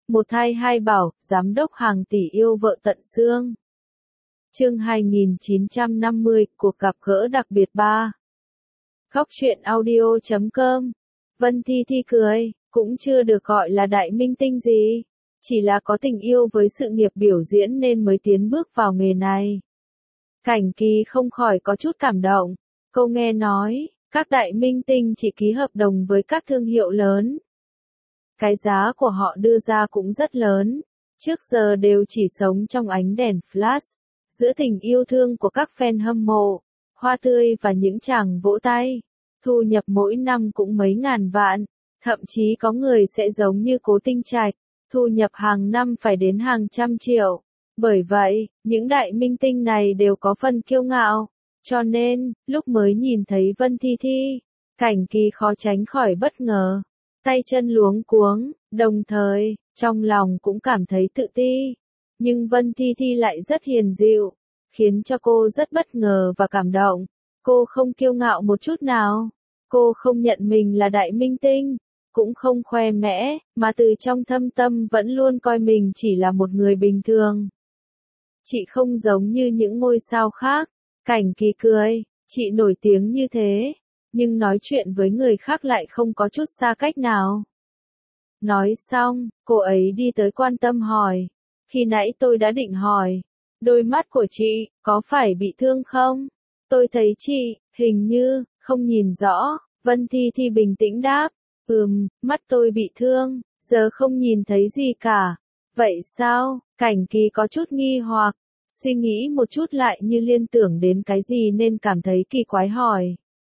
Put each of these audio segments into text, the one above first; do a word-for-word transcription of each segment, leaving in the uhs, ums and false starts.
Một thai hai bảo, giám đốc hàng tỷ yêu vợ tận xương. Chương hai nghìn chín trăm năm mươi, cuộc gặp gỡ đặc biệt ba. Góc truyện audio chấm com. Vân Thi Thi cười, cũng chưa được gọi là đại minh tinh gì, chỉ là có tình yêu với sự nghiệp biểu diễn nên mới tiến bước vào nghề này. Cảnh Kỳ không khỏi có chút cảm động, cô nghe nói, các đại minh tinh chỉ ký hợp đồng với các thương hiệu lớn. Cái giá của họ đưa ra cũng rất lớn, trước giờ đều chỉ sống trong ánh đèn flash, giữa tình yêu thương của các fan hâm mộ, hoa tươi và những tràng vỗ tay. Thu nhập mỗi năm cũng mấy ngàn vạn, thậm chí có người sẽ giống như Cố Tinh Trạch, thu nhập hàng năm phải đến hàng trăm triệu. Bởi vậy, những đại minh tinh này đều có phần kiêu ngạo, cho nên, lúc mới nhìn thấy Vân Thi Thi, Cảnh Kỳ khó tránh khỏi bất ngờ, tay chân luống cuống, đồng thời, trong lòng cũng cảm thấy tự ti. Nhưng Vân Thi Thi lại rất hiền dịu, khiến cho cô rất bất ngờ và cảm động. Cô không kiêu ngạo một chút nào, cô không nhận mình là đại minh tinh, cũng không khoe mẽ, mà từ trong thâm tâm vẫn luôn coi mình chỉ là một người bình thường. Chị không giống như những ngôi sao khác. Cảnh Kỳ cười, chị nổi tiếng như thế, nhưng nói chuyện với người khác lại không có chút xa cách nào. Nói xong, cô ấy đi tới quan tâm hỏi, khi nãy tôi đã định hỏi, đôi mắt của chị, có phải bị thương không? Tôi thấy chị, hình như, không nhìn rõ. Vân Thi Thi bình tĩnh đáp, ừm, mắt tôi bị thương, giờ không nhìn thấy gì cả. Vậy sao? Cảnh Kỳ có chút nghi hoặc, suy nghĩ một chút lại như liên tưởng đến cái gì nên cảm thấy kỳ quái hỏi.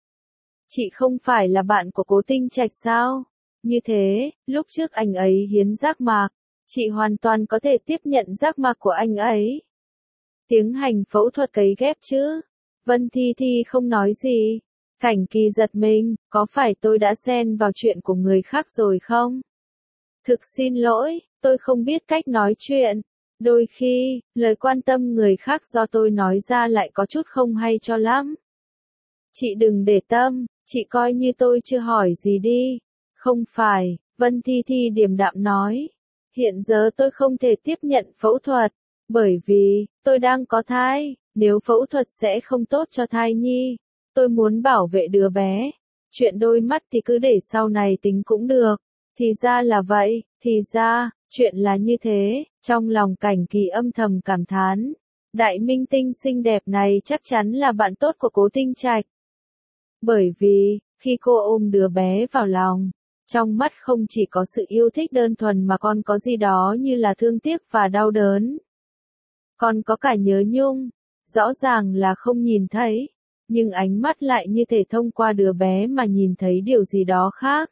Chị không phải là bạn của Cố Tinh Trạch sao? Như thế, lúc trước anh ấy hiến giác mạc, chị hoàn toàn có thể tiếp nhận giác mạc của anh ấy. Tiến hành phẫu thuật cấy ghép chứ? Vân Thi Thi không nói gì. Cảnh Kỳ giật mình, có phải tôi đã xen vào chuyện của người khác rồi không? Thực xin lỗi, tôi không biết cách nói chuyện. Đôi khi, lời quan tâm người khác do tôi nói ra lại có chút không hay cho lắm. Chị đừng để tâm, chị coi như tôi chưa hỏi gì đi. Không phải, Vân Thi Thi điềm đạm nói. Hiện giờ tôi không thể tiếp nhận phẫu thuật, bởi vì, tôi đang có thai, nếu phẫu thuật sẽ không tốt cho thai nhi. Tôi muốn bảo vệ đứa bé. Chuyện đôi mắt thì cứ để sau này tính cũng được. Thì ra là vậy, thì ra, chuyện là như thế. Trong lòng Cảnh Kỳ âm thầm cảm thán. Đại minh tinh xinh đẹp này chắc chắn là bạn tốt của Cố Tinh Trạch. Bởi vì, khi cô ôm đứa bé vào lòng, trong mắt không chỉ có sự yêu thích đơn thuần mà còn có gì đó như là thương tiếc và đau đớn. Còn có cả nhớ nhung. Rõ ràng là không nhìn thấy, nhưng ánh mắt lại như thể thông qua đứa bé mà nhìn thấy điều gì đó khác.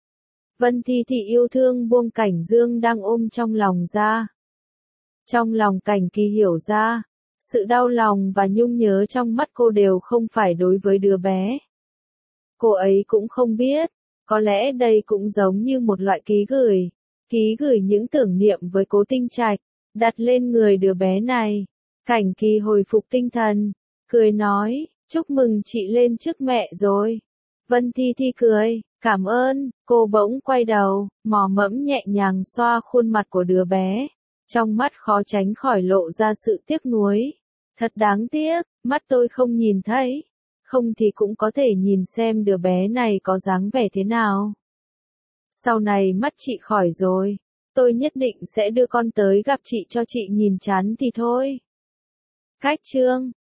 Vân Thi Thi yêu thương buông Cảnh Dương đang ôm trong lòng ra. Trong lòng Cảnh Kỳ hiểu ra, sự đau lòng và nhung nhớ trong mắt cô đều không phải đối với đứa bé. Cô ấy cũng không biết, có lẽ đây cũng giống như một loại ký gửi, ký gửi những tưởng niệm với Cố Tinh Trạch, đặt lên người đứa bé này. Cảnh Kỳ hồi phục tinh thần, cười nói, chúc mừng chị lên chức mẹ rồi. Vân Thi Thi cười, cảm ơn. Cô bỗng quay đầu, mò mẫm nhẹ nhàng xoa khuôn mặt của đứa bé, trong mắt khó tránh khỏi lộ ra sự tiếc nuối. Thật đáng tiếc, mắt tôi không nhìn thấy, không thì cũng có thể nhìn xem đứa bé này có dáng vẻ thế nào. Sau này mắt chị khỏi rồi, tôi nhất định sẽ đưa con tới gặp chị cho chị nhìn chán thì thôi. Cách chương